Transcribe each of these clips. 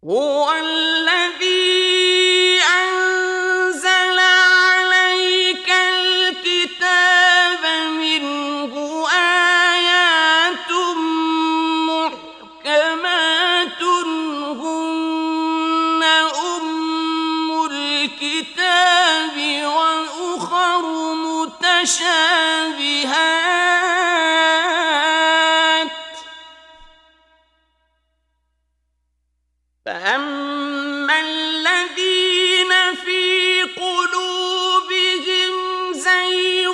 هو الذي أنزل عليك الكتاب منه آيات محكمات هن أم الكتاب وأخر متشابهات فأما الذين في قلوبهم زيغ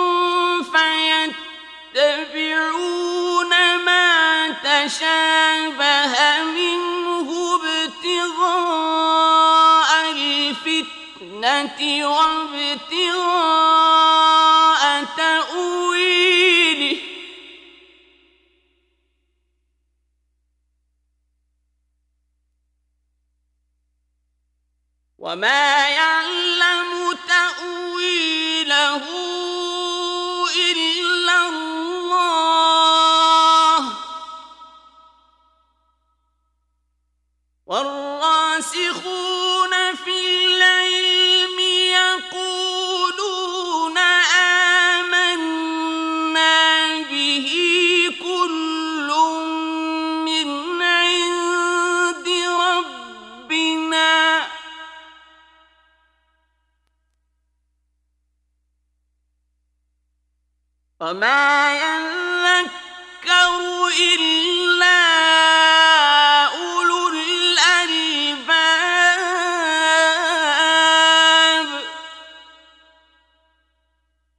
فيتبعون ما تشابه منه ابتغاء الفتنة وابتغاء تأويله وما يعلم تأويله إلا الله والراسخون في العلم يقولون آمنا به كل من عند ربنا وما يذكر إلا